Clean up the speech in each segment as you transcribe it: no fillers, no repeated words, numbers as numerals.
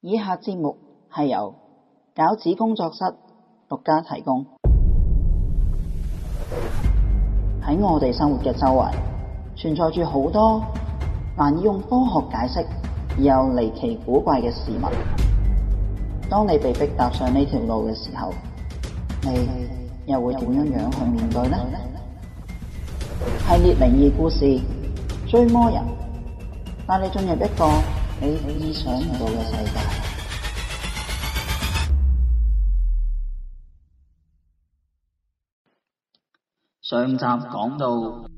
以下節目係由餃子工作室獨家提供。喺我哋生活嘅周圍，存在住好多難以用科學解釋而又離奇古怪嘅事物。當你被迫踏上呢條路嘅時候，你又會點樣去面對呢？系列靈異故事，追魔人帶你進入一個你意想唔到嘅世界。上集講到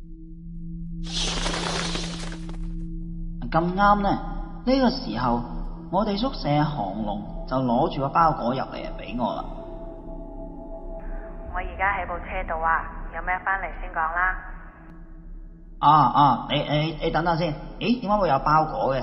咁啱呢個時候，我哋宿舍韓龍就攞住個包裹入嚟俾我啦。 我而家喺部車度啊，有咩返嚟先講啦。 你等等先。咦，點解會有包裹嘅？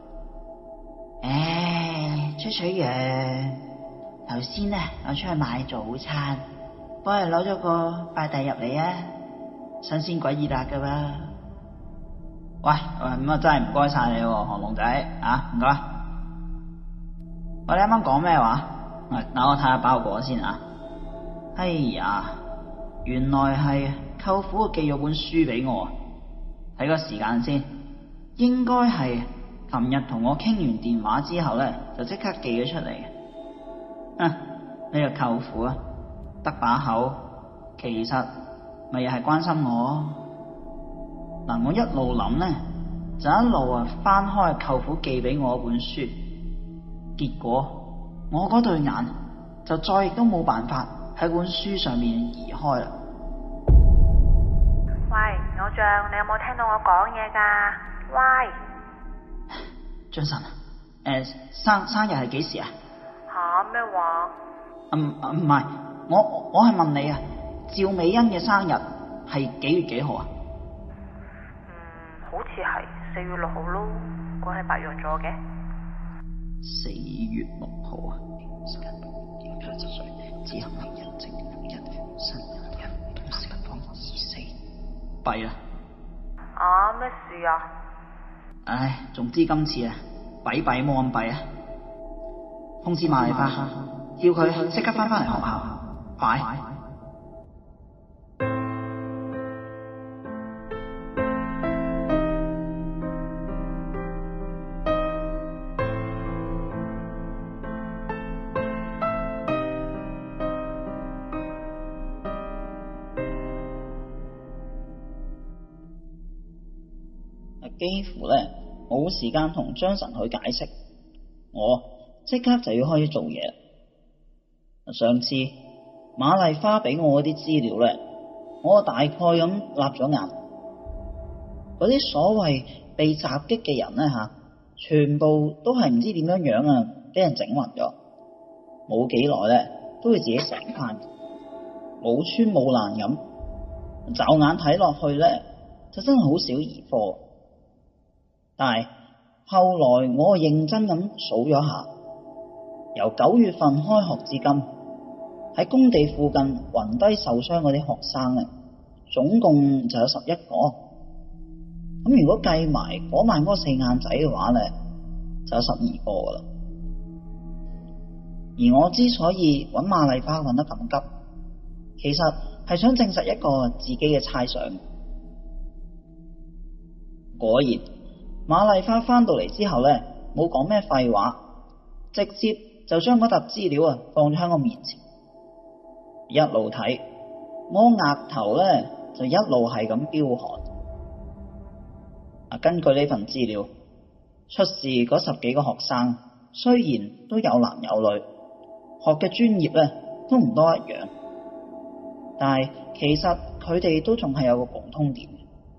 出取樣。頭先呢，我出去買早餐，幫人攞咗個快遞入嚟啊，新鮮鬼熱辣噶嘛。喂，咁啊真係唔該晒你喎，韓龍仔啊，唔該。我哋啱啱講咩話？等我睇下包裹先啊。哎呀，原來係舅父寄咗本書俾我。睇個時間先，應該係琴日同我傾完電話之後呢，就即刻寄咗出嚟。呢個舅父啊，得把口，其實咪又係關心我。嗱，我一路諗呢，就一路翻開舅父寄俾我本書，結果我嗰對眼就再亦都冇辦法喺本書上面移開啦。 喂，偶像，你有冇聽到我講嘢㗎？喂， 張晨，生日係幾時啊？ 吓？咩話？ 唔係，我係問你啊，趙美欣嘅生日係幾月幾號啊？ 好似係4月6號咯，嗰係白羊座嘅。 4月6號啊，時間7歲，之後係日正1生日同時間24，弊啦。 咩事啊？ 總之今次啊，弊冇咁弊啊。通知馬麗花，叫佢即刻翻嚟學校，快！幾乎呢冇時間同張晨去解釋，我即刻就要開始做嘢。上次馬麗花俾我嗰啲資料呢，我大概咁立咗眼，嗰啲所謂被襲擊嘅人呢，全部都係唔知點樣俾人整暈咗，冇幾耐呢都會自己醒返，冇穿冇爛咁，驟眼睇落去呢，就真係好少兒科。但係後來我認真咁數咗下，由9月份開學至今，喺工地附近暈低受傷嗰啲學生呢，總共就有11個。咁如果計埋嗰晚嗰4眼仔嘅話呢，就有12個噶啦。而我之所以揾馬麗花揾得咁急，其實係想證實一個自己嘅猜想。果然馬麗花翻到嚟之後呢，冇講咩廢話，直接就將嗰沓資料放咗喺我面前，一路睇，我額頭呢就一路係咁飆汗。根據呢份資料，出事嗰10幾個學生雖然都有男有女，學嘅專業呢都唔多一樣，但係其實佢哋都仲係有個共通點。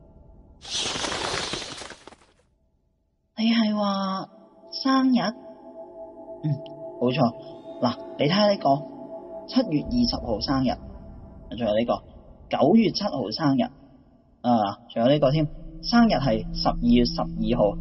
你係話生日？冇錯。嗱，你睇下呢個7月20號生日，仲有呢個9月7號生日，仲有呢個添，生日係12月12號。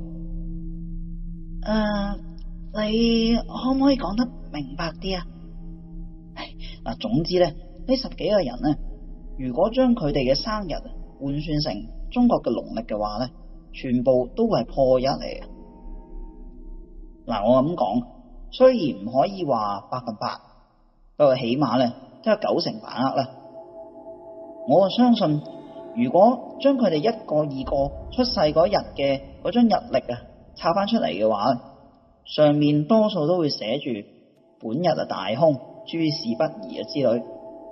你可唔可以講得明白啲啊？總之呢10幾個人呢，如果將佢哋嘅生日換算成中國嘅農曆嘅話呢，全部都係破1嚟嘅。我咁講， 雖然唔可以話100%，不過起碼咧都有90%把握啦。我相信，如果將佢哋一個二個出世嗰日嘅嗰張日曆抄翻出嚟嘅話，上面多數都會寫住本日大凶，諸事不宜之類。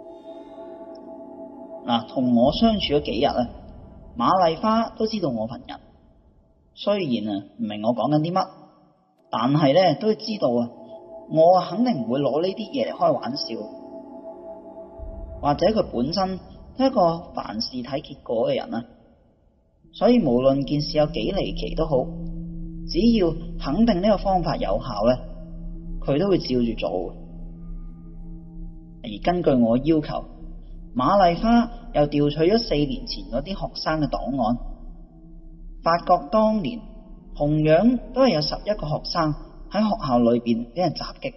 同我相處咗幾日馬麗花都知道我份人，雖然唔明我講緊啲乜，但係咧都知道我肯定唔會攞呢啲嘢嚟開玩笑，或者佢本身都係一個凡事睇結果嘅人所以無論件事有幾離奇都好，只要肯定呢個方法有效咧，佢都會照住做。而根據我要求，馬麗花又調取咗4年前嗰啲學生嘅檔案，發覺當年同樣都係有11個學生喺學校裏邊俾人襲擊。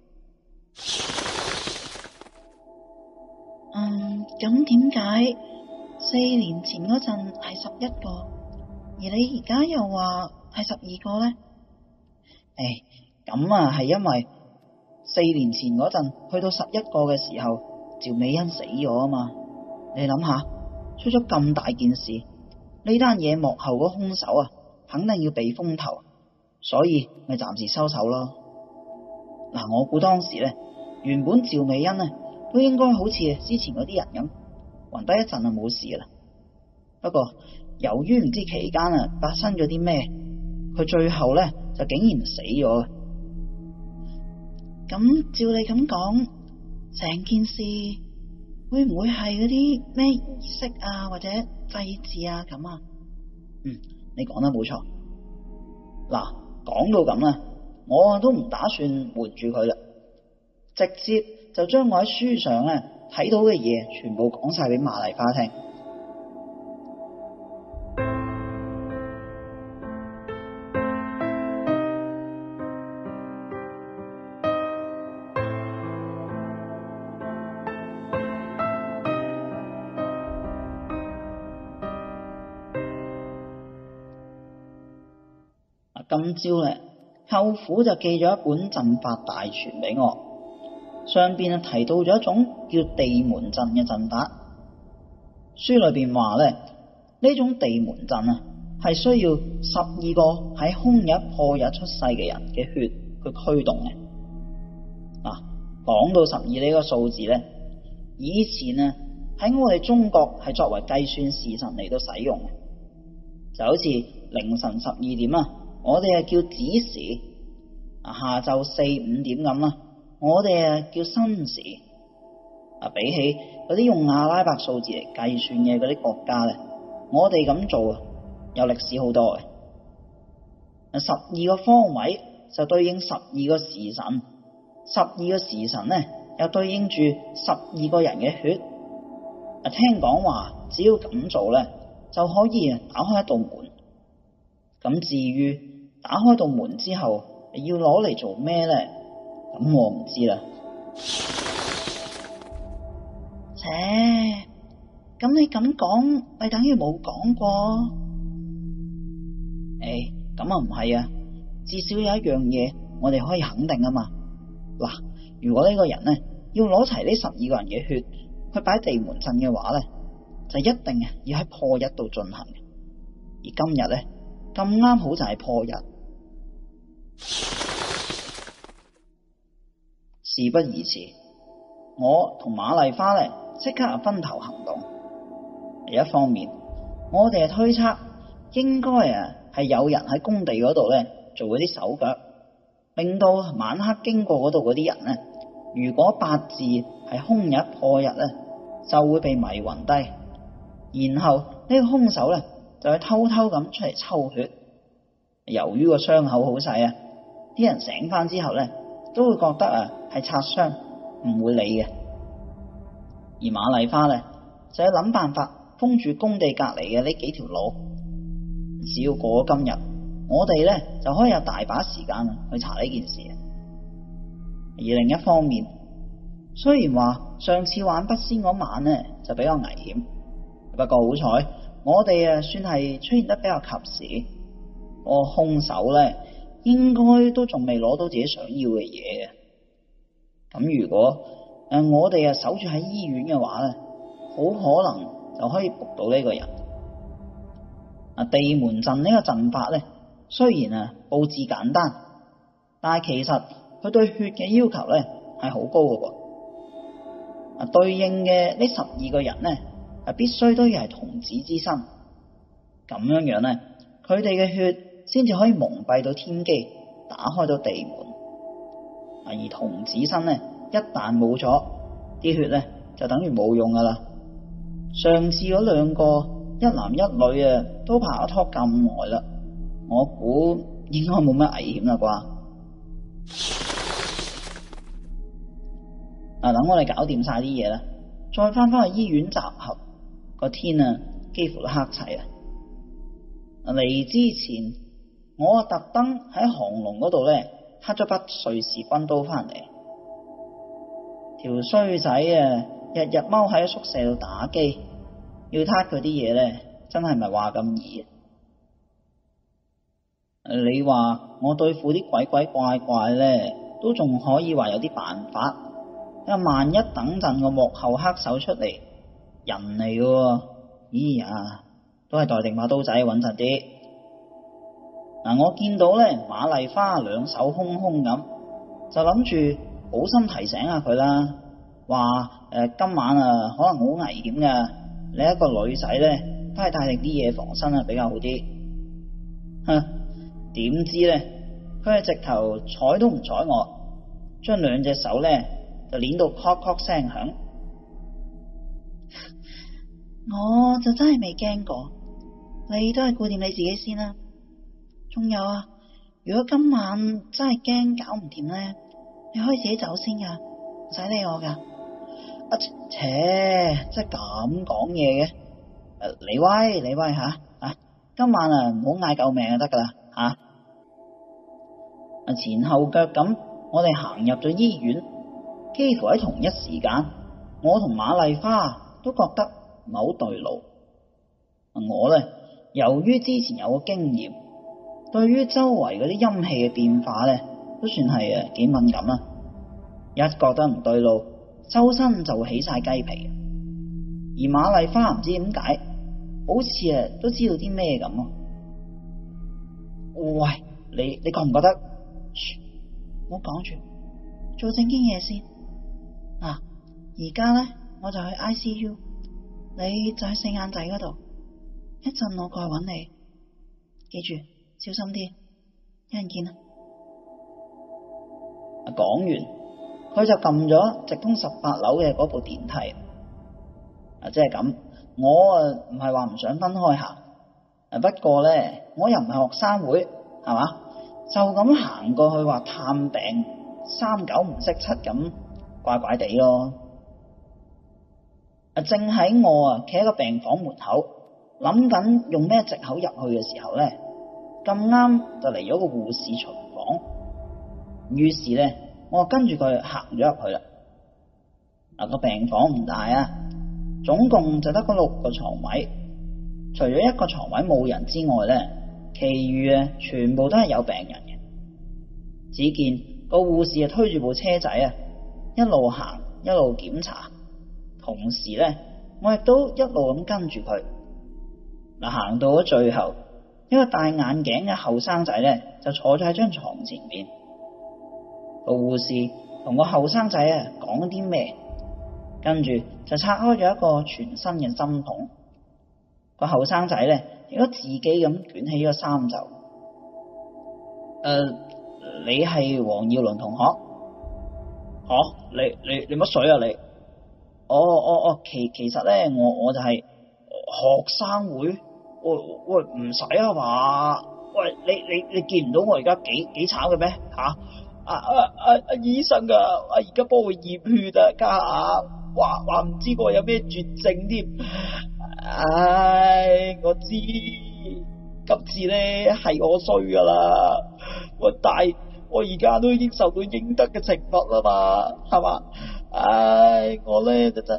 咁點解4年前嗰陣係11個，而你而家又話係12個呢？ 咁係因為4年前嗰陣去到11個嘅時候，趙美欣死咗啊嘛。你諗下，出咗咁大件事，呢單嘢幕後嗰兇手肯定要避風頭，所以咪暫時收手咯。我估當時原本趙美欣都應該好似之前嗰啲人咁暈低一陣就冇事啦。不過由於唔知期間發生咗啲咩，佢最後就竟然死咗。 咁照你咁講，成件事會唔會係嗰啲咩儀式或者祭祀咁啊？ 你講得冇錯。講到咁啦，我都唔打算瞞住佢啦，直接就將我喺書上睇到嘅嘢全部講晒俾馬麗花聽。今朝舅父就寄咗一本陣法大全俾我，上邊提到咗一種叫地門陣嘅陣法。書裏邊話呢種地門陣係需要12個喺凶日破日出世嘅人嘅血去驅動嘅。講到12呢個數字以前喺我哋中國係作為計算時辰嚟到使用嘅，就好似凌晨12點我哋叫子時，下晝4、5點咁啦，我哋叫申時。比起嗰啲用阿拉伯數字嚟計算嘅嗰啲國家我哋咁做有歷史好多嘅。12個方位就對應12個時辰，12個時辰又對應住12個人嘅血。聽講話只要咁做就可以打開一道門。咁至於打開道門之後要攞嚟做咩咁我唔知啦。 咁你咁講咪等於冇講過？ 咁唔係至少有一樣嘢我哋可以肯定啊嘛。如果呢個人要攞齊呢12個人嘅血去擺地門陣嘅話就一定要喺破日度進行。而今日咁啱好就係破日。事不宜遲，我同馬麗花即刻分頭行動。另一方面，我哋推測應該係有人喺工地嗰度做嗰啲手腳，令到晚黑經過嗰度嗰啲人如果八字係凶日破日就會被迷暈低，然後呢個兇手就會偷偷咁出嚟抽血。由於個傷口好細啲人醒翻之後都會覺得係擦傷，唔會理嘅。而馬麗花就要諗辦法封住工地隔籬嘅呢幾條路。只要過咗今日，我哋就可以有大把時間去查呢件事。而另一方面，雖然話上次玩筆仙嗰晚就比較危險，不過好彩我哋算係出現得比較及時。個兇手應該都仲未攞到自己想要嘅嘢嘅。咁如果我哋守住喺醫院嘅話咧，好可能就可以捕到呢個人。地門陣呢個陣法咧，雖然佈置簡單，但係其實佢對血嘅要求咧係好高嘅噃。對應嘅呢12個人咧，必須都要係童子之身，咁樣咧，佢哋嘅血先至可以蒙蔽到天機，打開到地門。而童子身咧，一旦冇咗啲血咧，就等於冇用噶啦。上次嗰2個一男一女都拍咗拖咁耐啦，我估應該冇乜危險啦啩。等我哋搞掂晒啲嘢啦，再翻去醫院集合。個天幾乎都黑齊啦。嚟之前，我特登喺航龍嗰度咧，刻咗把瑞士軍刀翻嚟。條衰仔日日踎喺宿舍度打機，要撻佢啲嘢咧，真係咪話咁易？你話我對付啲鬼鬼怪怪咧，都仲可以話有啲辦法。因為萬一等陣個幕後黑手出嚟，人嚟嘅，咦呀，都係待定把刀仔穩陣啲。我見到咧馬麗花兩手空空咁，就諗住好心提醒下佢啦，話今晚可能好危險噶，你一個女仔咧都係帶定啲嘢防身比較好啲。點知咧佢係直頭睬都唔睬我，將2隻手咧就捏到咔咔聲響。 我就真係未驚過，你都係顧掂你自己先啦。仲有如果今晚真係驚搞唔掂咧，你可以自己走先噶，唔使理我噶。 真係咁講嘢嘅？你威吓今晚唔好嗌救命就得噶啦吓。前後腳咁，我哋行入咗醫院，幾乎喺同一時間，我同馬麗花都覺得唔係好對路。我咧，由於之前有個經驗，對於周圍嗰啲陰氣嘅變化咧，都算係幾敏感啦。一覺得唔對路，周身就會起晒雞皮。而馬麗花唔知點解，好似都知道啲咩咁。喂，你覺唔覺得？ 唔好講住，做正經嘢先。而家咧我就去 ICU， 你就喺4眼仔嗰度，一陣我過去揾你，記住小心啲，一陣見啦。 講完，佢就撳咗直通18樓嘅嗰部電梯。即係咁，我唔係話唔想分開行，不過咧我又唔係學生會，係嘛？就咁行過去話探病，3九唔識7咁，怪怪地咯。正喺我企喺個病房門口，諗緊用咩藉口入去嘅時候咧，咁啱就嚟咗個護士巡房。於是咧，我跟住佢行咗入去啦。個病房唔大啊，總共就得嗰6個床位，除咗1個床位冇人之外咧，其餘全部都係有病人嘅。只見個護士推住部車仔一路行一路檢查，同時咧我亦都一路咁跟住佢。行到咗最後，一個戴眼鏡嘅後生仔咧就坐咗喺張床前面。個護士同個後生仔講啲咩，跟住就拆開咗一個全新嘅針筒。個後生仔咧亦都自己咁捲起咗衫袖。你係黃耀倫同學？你乜水啊你？其實咧我就係學生會。喂唔使啊嘛？喂你見唔到我而家幾慘嘅咩吓？醫生啊，而家幫佢驗血家下話唔知我有咩絕症添。我知今次咧係我衰噶啦，但係我而家都已經受到應得嘅懲罰啦嘛，係嘛？我咧真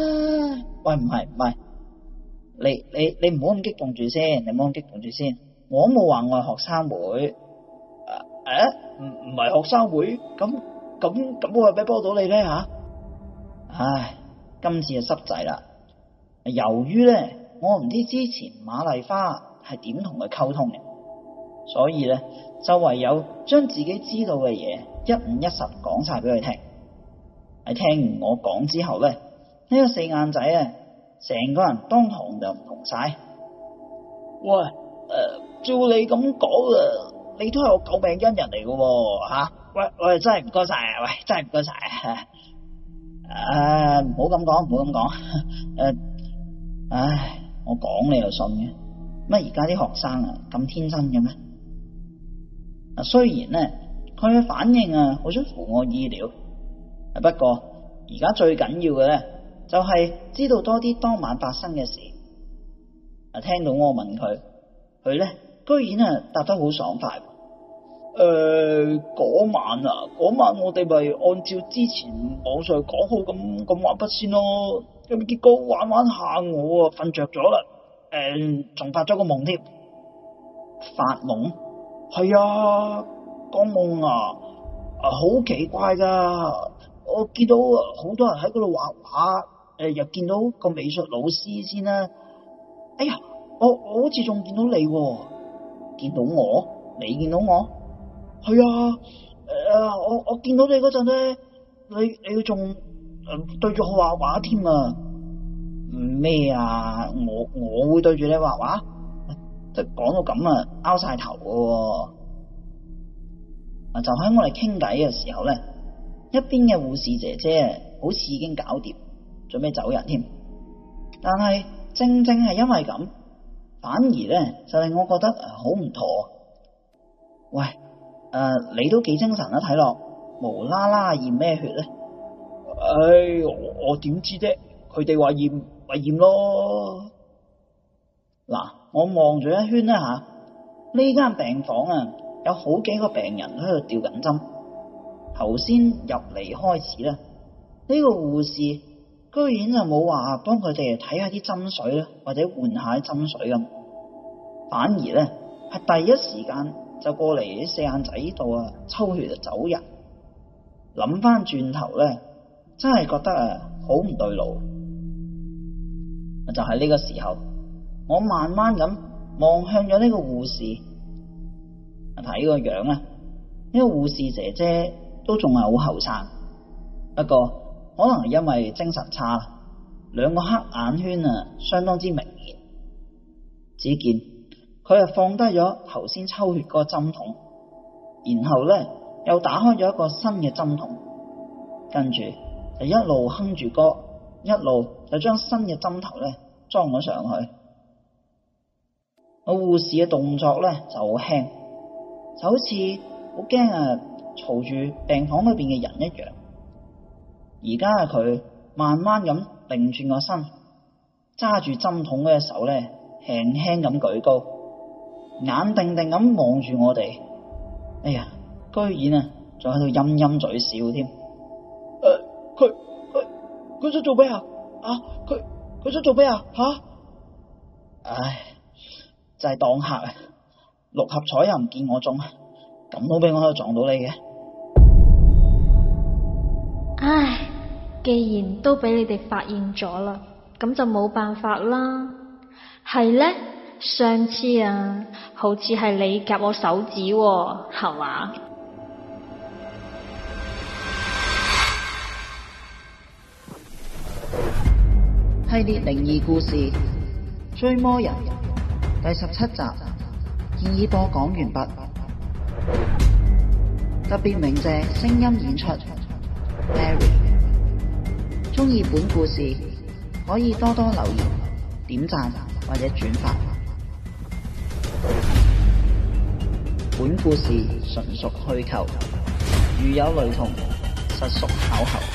喂唔係，你唔好咁激動住先， 我冇話我係學生會。唔係學生會，咁我有咩幫到你咧吓？唉，今次就濕滯啦。由於咧，我唔知之前馬麗花係點同佢溝通嘅，所以咧就唯有將自己知道嘅嘢一五一十講晒俾佢聽。喺聽完我講之後咧，呢個四眼仔啊，成個人當堂就唔同晒。喂，照你咁講啊，你都係我救命恩人嚟嘅吓。喂，真係唔該晒，喂，真係唔該晒。唔好咁講，唔好咁講。唉，我講你又信嘅？乜而家啲學生啊咁天真嘅咩？雖然咧佢嘅反應啊好出乎我意料，不過而家最緊要嘅咧就係知道多啲當晚發生嘅事。聽到我問佢，佢咧居然啊答得好爽快。嗰晚我哋咪按照之前網上講好咁玩筆先咯。咁結果玩玩下我啊瞓着咗啦，仲發咗個夢添。發夢？係啊，個夢啊好奇怪噶。我見到好多人喺嗰度畫畫，又見到個美術老師先啦。哎呀，我好似仲見到你喎。見到我？你見到我？係啊，我見到你嗰陣咧，你仲對住我畫畫添啊？咩啊？我會對住你畫畫？即係講到咁啊，拗晒頭嘅。就喺我哋傾偈嘅時候咧，一邊嘅護士姐姐好似已經搞掂，準備走人添。但係正係因為咁，反而咧就令我覺得好唔妥。喂！你都幾精神啊，睇落無啦啦驗咩血咧？我點知啫？佢哋話驗咪驗咯。嗱，我望咗一圈啦吓，呢間病房啊有好幾個病人喺度吊緊針。頭先入嚟開始啦，呢個護士居然就冇話幫佢哋睇下啲針水啦，或者換下啲針水咁，反而咧係第一時間就過嚟啲四眼仔度啊，抽血就走人。諗翻轉頭咧，真係覺得好唔對路。就喺呢個時候，我慢慢咁望向咗呢個護士，睇個樣啊，呢個護士姐姐都仲係好後生，不過可能係因為精神差，兩個黑眼圈啊相當之明顯。只見佢係放低咗頭先抽血嗰個針筒，然後咧又打開咗一個新嘅針筒，跟住就一路哼住歌，一路就將新嘅針頭咧裝咗上去。個護士嘅動作咧就好輕，就好似好驚啊嘈住病房裏邊嘅人一樣。而家佢慢慢咁擰轉個身，揸住針筒嘅手咧輕輕咁舉高，眼定定咁望住我哋。哎呀，居然啊仲喺度陰陰嘴笑添。佢想做咩啊？佢想做咩啊？吓！唉，就係當客啊！六合彩又唔見我中，咁都俾我喺度撞到你嘅。 唉，既然都俾你哋發現咗啦，咁就冇辦法啦。係呢，上次啊，好似係你夾我手指喎，係嘛？ 系列靈異故事《追魔人》第17集，建議播講完畢。特別鳴謝聲音演出 Mary。鍾意本故事可以多多留言、點讚或者轉發。本故事純屬虛構，如有雷同，實屬巧合。